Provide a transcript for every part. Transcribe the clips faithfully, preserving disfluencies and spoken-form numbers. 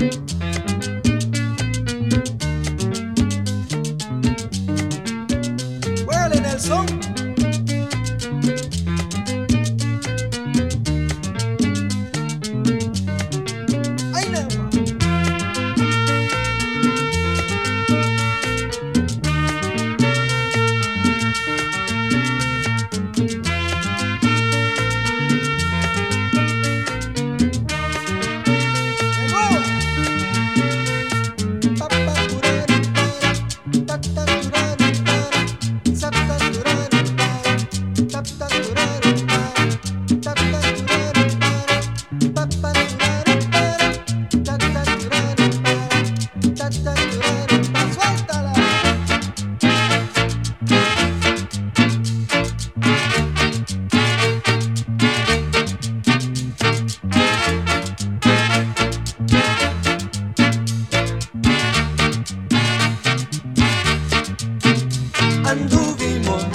Juégale, Nelson. Ay, no. Anduvimos,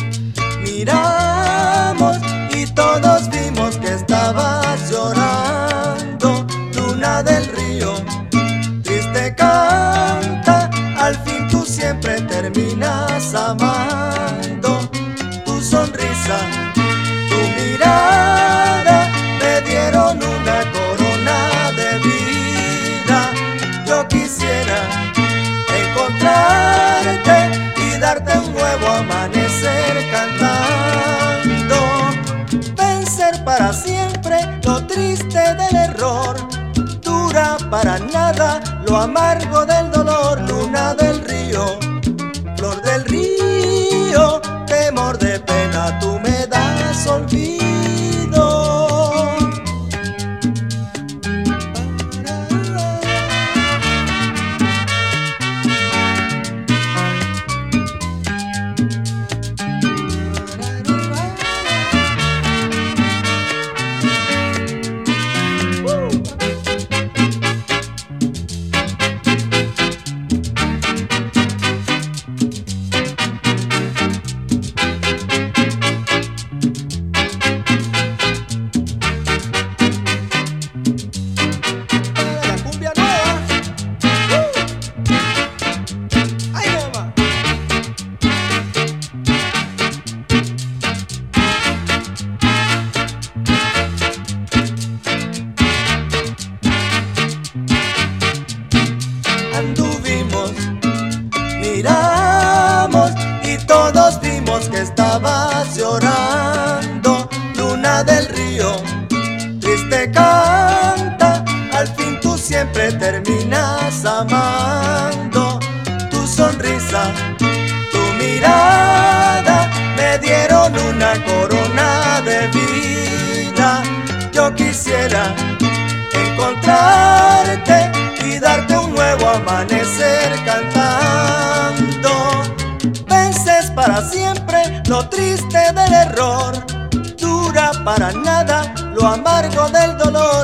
miramos y todos vimos que estabas llorando. Luna del río, triste canta, al fin tú siempre terminas amando. Tu sonrisa, tu mirada me dieron una corona de vida. Yo quisiera encontrarte y darte un nuevo amanecer cantando. Vencer para siempre lo triste del error, dura para nada lo amargo del dolor. Luna del río, flor del río, temor de pena, tú me das olvido. Anduvimos, miramos y todos vimos que estabas llorando. Luna del río, triste canta, al fin tú siempre terminas amando. Tu sonrisa, tu mirada me dieron una corona de vida. Yo quisiera encontrarte y darte un nuevo amanecer cantando. Vences para siempre lo triste del error, dura para nada lo amargo del dolor.